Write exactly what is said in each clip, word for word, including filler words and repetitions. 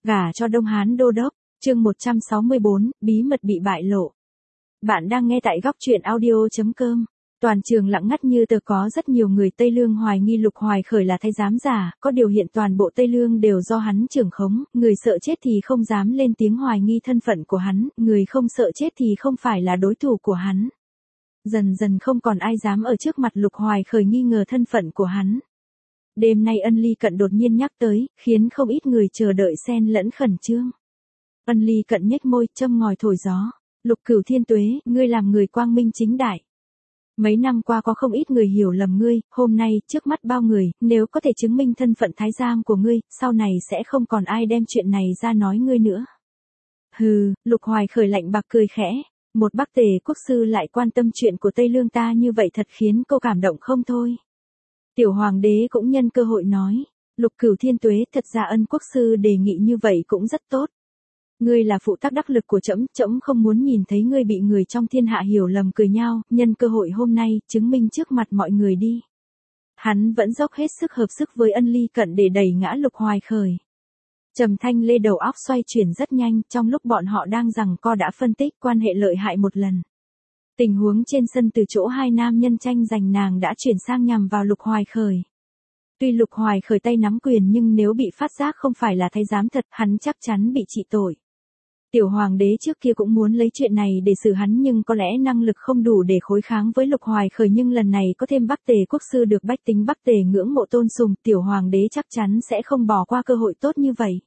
Gả cho Đông Hán Đô Đốc, chương một trăm sáu mươi bốn, bí mật bị bại lộ. Bạn đang nghe tại góc truyện audio.com. Toàn trường lặng ngắt như tờ, có rất nhiều người Tây Lương hoài nghi Lục Hoài Khởi là thái giám giả, có điều hiện toàn bộ Tây Lương đều do hắn trưởng khống, người sợ chết thì không dám lên tiếng hoài nghi thân phận của hắn, người không sợ chết thì không phải là đối thủ của hắn. Dần dần không còn ai dám ở trước mặt Lục Hoài Khởi nghi ngờ thân phận của hắn. Đêm nay Ân Ly Cận đột nhiên nhắc tới, khiến không ít người chờ đợi xen lẫn khẩn trương. Ân Ly Cận nhếch môi, châm ngòi thổi gió. Lục Cửu Thiên Tuế, ngươi làm người quang minh chính đại. Mấy năm qua có không ít người hiểu lầm ngươi, hôm nay, trước mắt bao người, nếu có thể chứng minh thân phận thái giám của ngươi, sau này sẽ không còn ai đem chuyện này ra nói ngươi nữa. Hừ, Lục Hoài Khởi lạnh bạc cười khẽ. Một Bắc Tề quốc sư lại quan tâm chuyện của Tây Lương ta như vậy thật khiến cô cảm động không thôi. Tiểu Hoàng đế cũng nhân cơ hội nói, Lục Cửu Thiên Tuế, thật ra Ân quốc sư đề nghị như vậy cũng rất tốt. Ngươi là phụ tác đắc lực của trẫm, trẫm không muốn nhìn thấy ngươi bị người trong thiên hạ hiểu lầm cười nhao, nhân cơ hội hôm nay, chứng minh trước mặt mọi người đi. Hắn vẫn dốc hết sức hợp sức với Ân Ly Cận để đẩy ngã Lục Hoài Khởi. Trầm Thanh Lê đầu óc xoay chuyển rất nhanh, trong lúc bọn họ đang giằng co đã phân tích quan hệ lợi hại một lần. Tình huống trên sân từ chỗ hai nam nhân tranh giành nàng đã chuyển sang nhằm vào Lục Hoài Khởi. Tuy Lục Hoài Khởi tay nắm quyền nhưng nếu bị phát giác không phải là thái giám thật, hắn chắc chắn bị trị tội. Tiểu Hoàng đế trước kia cũng muốn lấy chuyện này để xử hắn nhưng có lẽ năng lực không đủ để khối kháng với Lục Hoài Khởi, nhưng lần này có thêm Bắc Tề quốc sư được bách tính Bắc Tề ngưỡng mộ tôn sùng, Tiểu Hoàng đế chắc chắn sẽ không bỏ qua cơ hội tốt như vậy.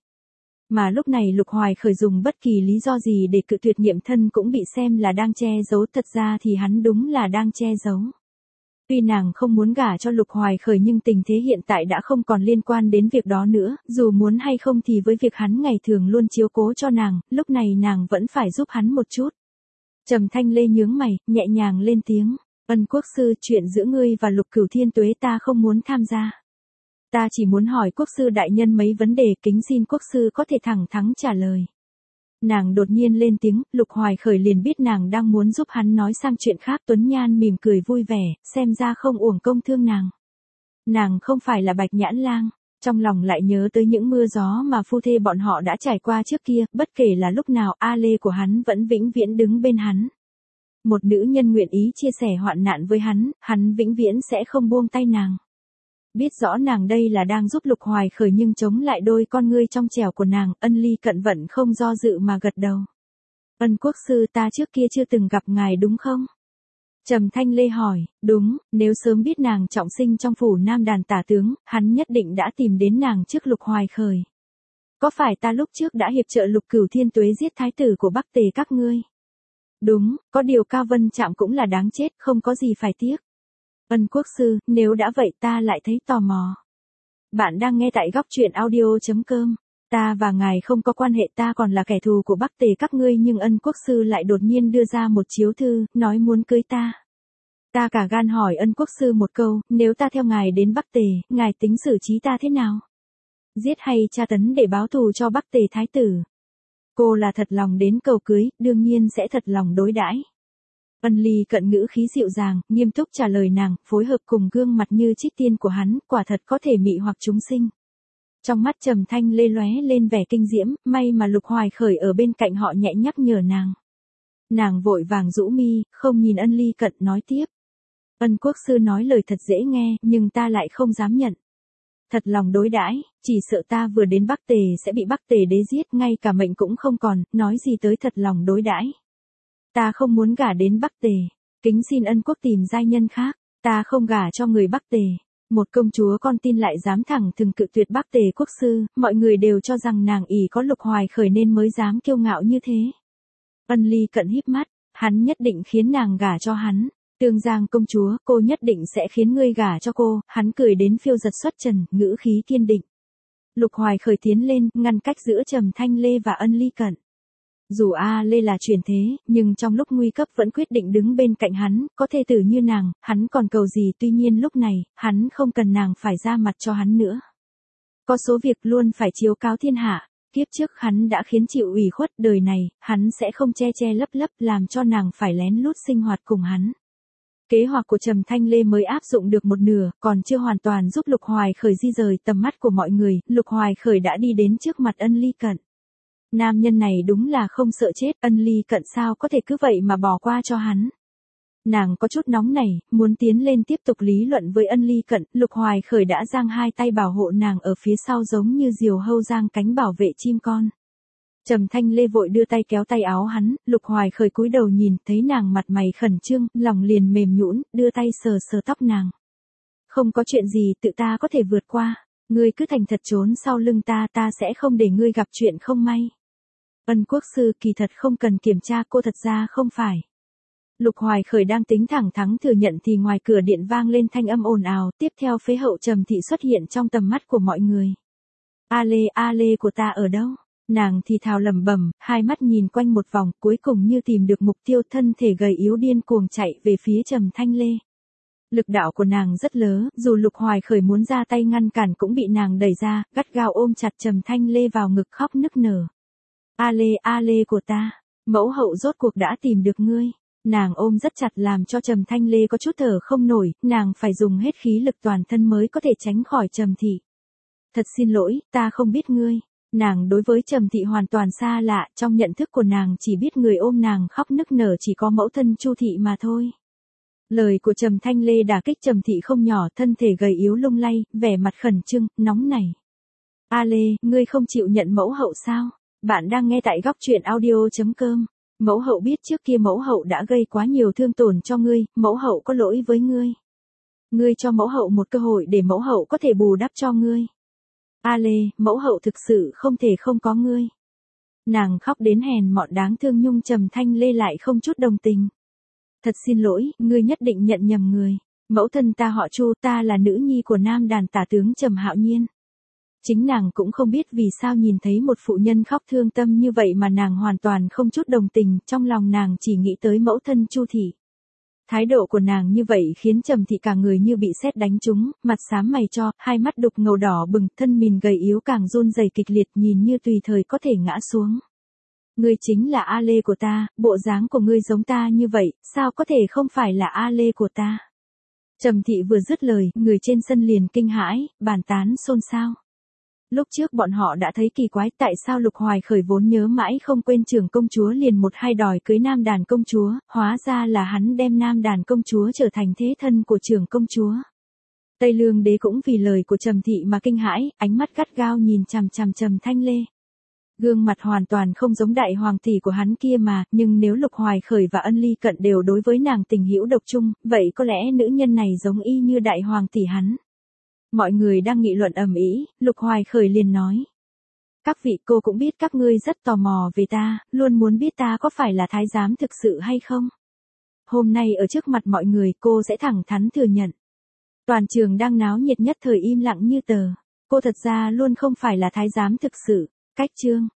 Mà lúc này Lục Hoài Khởi dùng bất kỳ lý do gì để cự tuyệt nghiệm thân cũng bị xem là đang che giấu, thật ra thì hắn đúng là đang che giấu. Tuy nàng không muốn gả cho Lục Hoài Khởi nhưng tình thế hiện tại đã không còn liên quan đến việc đó nữa, dù muốn hay không thì với việc hắn ngày thường luôn chiếu cố cho nàng, lúc này nàng vẫn phải giúp hắn một chút. Trầm Thanh Lê nhướng mày, nhẹ nhàng lên tiếng, Ân quốc sư, chuyện giữa ngươi và Lục Cửu Thiên Tuế ta không muốn tham gia. Ta chỉ muốn hỏi quốc sư đại nhân mấy vấn đề, kính xin quốc sư có thể thẳng thắn trả lời. Nàng đột nhiên lên tiếng, Lục Hoài Khởi liền biết nàng đang muốn giúp hắn nói sang chuyện khác, Tuấn Nhan mỉm cười vui vẻ, xem ra không uổng công thương nàng. Nàng không phải là Bạch Nhãn Lang, trong lòng lại nhớ tới những mưa gió mà phu thê bọn họ đã trải qua trước kia, bất kể là lúc nào A Lê của hắn vẫn vĩnh viễn đứng bên hắn. Một nữ nhân nguyện ý chia sẻ hoạn nạn với hắn, hắn vĩnh viễn sẽ không buông tay nàng. Biết rõ nàng đây là đang giúp Lục Hoài Khởi nhưng chống lại đôi con ngươi trong trẻo của nàng, Ân Ly Cận vẫn không do dự mà gật đầu. Ân quốc sư, ta trước kia chưa từng gặp ngài đúng không? Trầm Thanh Lê hỏi, đúng, nếu sớm biết nàng trọng sinh trong phủ Nam Đàn tả tướng, hắn nhất định đã tìm đến nàng trước Lục Hoài Khởi. Có phải ta lúc trước đã hiệp trợ Lục Cửu Thiên Tuế giết thái tử của Bắc Tề các ngươi? Đúng, có điều Cao Vân Trạm cũng là đáng chết, không có gì phải tiếc. Ân quốc sư, nếu đã vậy ta lại thấy tò mò. Bạn đang nghe tại góc truyện audio.com. Ta và ngài không có quan hệ, ta còn là kẻ thù của Bắc Tề các ngươi, nhưng Ân quốc sư lại đột nhiên đưa ra một chiếu thư, nói muốn cưới ta. Ta cả gan hỏi Ân quốc sư một câu, nếu ta theo ngài đến Bắc Tề, ngài tính xử trí ta thế nào? Giết hay tra tấn để báo thù cho Bắc Tề thái tử? Cô là thật lòng đến cầu cưới, đương nhiên sẽ thật lòng đối đãi. Ân Ly Cận ngữ khí dịu dàng, nghiêm túc trả lời nàng, phối hợp cùng gương mặt như trích tiên của hắn, quả thật có thể mị hoặc chúng sinh. Trong mắt Trầm Thanh Lê lóe lên vẻ kinh diễm, may mà Lục Hoài Khởi ở bên cạnh họ nhẹ nhắc nhở nàng. Nàng vội vàng rũ mi, không nhìn Ân Ly Cận, nói tiếp. Ân quốc sư nói lời thật dễ nghe, nhưng ta lại không dám nhận. Thật lòng đối đãi, chỉ sợ ta vừa đến Bắc Tề sẽ bị Bắc Tề đế giết, ngay cả mệnh cũng không còn, nói gì tới thật lòng đối đãi. Ta không muốn gả đến Bắc Tề, kính xin Ân quốc tìm giai nhân khác, ta không gả cho người Bắc Tề. Một công chúa con tin lại dám thẳng thừng cự tuyệt Bắc Tề quốc sư, mọi người đều cho rằng nàng ỷ có Lục Hoài Khởi nên mới dám kiêu ngạo như thế. Ân Ly Cận híp mắt, hắn nhất định khiến nàng gả cho hắn. Tương Giang công chúa, cô nhất định sẽ khiến ngươi gả cho cô, hắn cười đến phiêu giật xuất trần, ngữ khí kiên định. Lục Hoài Khởi tiến lên, ngăn cách giữa Trầm Thanh Lê và Ân Ly Cận. Dù A Lê là truyền thế, nhưng trong lúc nguy cấp vẫn quyết định đứng bên cạnh hắn, có thê tử như nàng, hắn còn cầu gì, tuy nhiên lúc này, hắn không cần nàng phải ra mặt cho hắn nữa. Có số việc luôn phải chiếu cáo thiên hạ, kiếp trước hắn đã khiến chịu ủy khuất, đời này, hắn sẽ không che che lấp lấp làm cho nàng phải lén lút sinh hoạt cùng hắn. Kế hoạch của Trầm Thanh Lê mới áp dụng được một nửa, còn chưa hoàn toàn giúp Lục Hoài Khởi di rời tầm mắt của mọi người, Lục Hoài Khởi đã đi đến trước mặt Ân Ly Cận. Nam nhân này đúng là không sợ chết, Ân Ly Cận sao có thể cứ vậy mà bỏ qua cho hắn. Nàng có chút nóng nảy, muốn tiến lên tiếp tục lý luận với Ân Ly Cận, Lục Hoài Khởi đã giang hai tay bảo hộ nàng ở phía sau giống như diều hâu giang cánh bảo vệ chim con. Trầm Thanh Lê vội đưa tay kéo tay áo hắn, Lục Hoài Khởi cúi đầu nhìn, thấy nàng mặt mày khẩn trương, lòng liền mềm nhũn, đưa tay sờ sờ tóc nàng. Không có chuyện gì, tự ta có thể vượt qua, ngươi cứ thành thật trốn sau lưng ta, ta sẽ không để ngươi gặp chuyện không may. Ân quốc sư, kỳ thật không cần kiểm tra, cô thật ra không phải. Lục Hoài Khởi đang tính thẳng thắn thừa nhận thì ngoài cửa điện vang lên thanh âm ồn ào, tiếp theo phế hậu Trầm Thị xuất hiện trong tầm mắt của mọi người. A Lê, A Lê của ta ở đâu? Nàng thì thào lẩm bẩm, hai mắt nhìn quanh một vòng, cuối cùng như tìm được mục tiêu, thân thể gầy yếu điên cuồng chạy về phía Trầm Thanh Lê. Lực đạo của nàng rất lớn, dù Lục Hoài Khởi muốn ra tay ngăn cản cũng bị nàng đẩy ra, gắt gao ôm chặt Trầm Thanh Lê vào ngực khóc nức nở. A Lê, A Lê của ta, mẫu hậu rốt cuộc đã tìm được ngươi. Nàng ôm rất chặt làm cho Trầm Thanh Lê có chút thở không nổi, nàng phải dùng hết khí lực toàn thân mới có thể tránh khỏi Trầm Thị. Thật xin lỗi, ta không biết ngươi. Nàng đối với Trầm Thị hoàn toàn xa lạ, trong nhận thức của nàng chỉ biết người ôm nàng khóc nức nở chỉ có mẫu thân Chu Thị mà thôi. Lời của Trầm Thanh Lê đả kích Trầm Thị không nhỏ, thân thể gầy yếu lung lay, vẻ mặt khẩn trương, nóng nảy. A Lê, ngươi không chịu nhận mẫu hậu sao? Bạn đang nghe tại góc truyện audio chấm com. Mẫu hậu biết trước kia mẫu hậu đã gây quá nhiều thương tổn cho ngươi, mẫu hậu có lỗi với ngươi. Ngươi cho mẫu hậu một cơ hội để mẫu hậu có thể bù đắp cho ngươi. A Lê, mẫu hậu thực sự không thể không có ngươi. Nàng khóc đến hèn mọn đáng thương, nhung Trầm Thanh Lê lại không chút đồng tình. Thật xin lỗi, ngươi nhất định nhận nhầm người. Mẫu thân ta họ Chu, ta là nữ nhi của nam đàn tả tướng Trầm Hạo Nhiên. Chính nàng cũng không biết vì sao nhìn thấy một phụ nhân khóc thương tâm như vậy mà nàng hoàn toàn không chút đồng tình, trong lòng nàng chỉ nghĩ tới mẫu thân Chu Thị. Thái độ của nàng như vậy khiến Trầm Thị cả người như bị sét đánh trúng, mặt xám mày cho, hai mắt đục ngầu đỏ bừng, thân mình gầy yếu càng run rẩy kịch liệt, nhìn như tùy thời có thể ngã xuống. Ngươi chính là A Lê của ta, bộ dáng của ngươi giống ta như vậy, sao có thể không phải là A Lê của ta? Trầm Thị vừa dứt lời, người trên sân liền kinh hãi, bàn tán xôn xao. Lúc trước bọn họ đã thấy kỳ quái, tại sao Lục Hoài Khởi vốn nhớ mãi không quên trưởng công chúa liền một hai đòi cưới nam đàn công chúa, hóa ra là hắn đem nam đàn công chúa trở thành thế thân của trưởng công chúa. Tây Lương đế cũng vì lời của Trầm Thị mà kinh hãi, ánh mắt gắt gao nhìn chằm chằm Trầm Thanh Lê. Gương mặt hoàn toàn không giống đại hoàng tỷ của hắn kia mà, nhưng nếu Lục Hoài Khởi và Ân Ly Cận đều đối với nàng tình hữu độc chung, vậy có lẽ nữ nhân này giống y như đại hoàng tỷ hắn. Mọi người đang nghị luận ầm ĩ, Lục Hoài Khởi liền nói. Các vị, cô cũng biết các ngươi rất tò mò về ta, luôn muốn biết ta có phải là thái giám thực sự hay không. Hôm nay ở trước mặt mọi người cô sẽ thẳng thắn thừa nhận. Toàn trường đang náo nhiệt nhất thời im lặng như tờ. Cô thật ra luôn không phải là thái giám thực sự. Cách chương.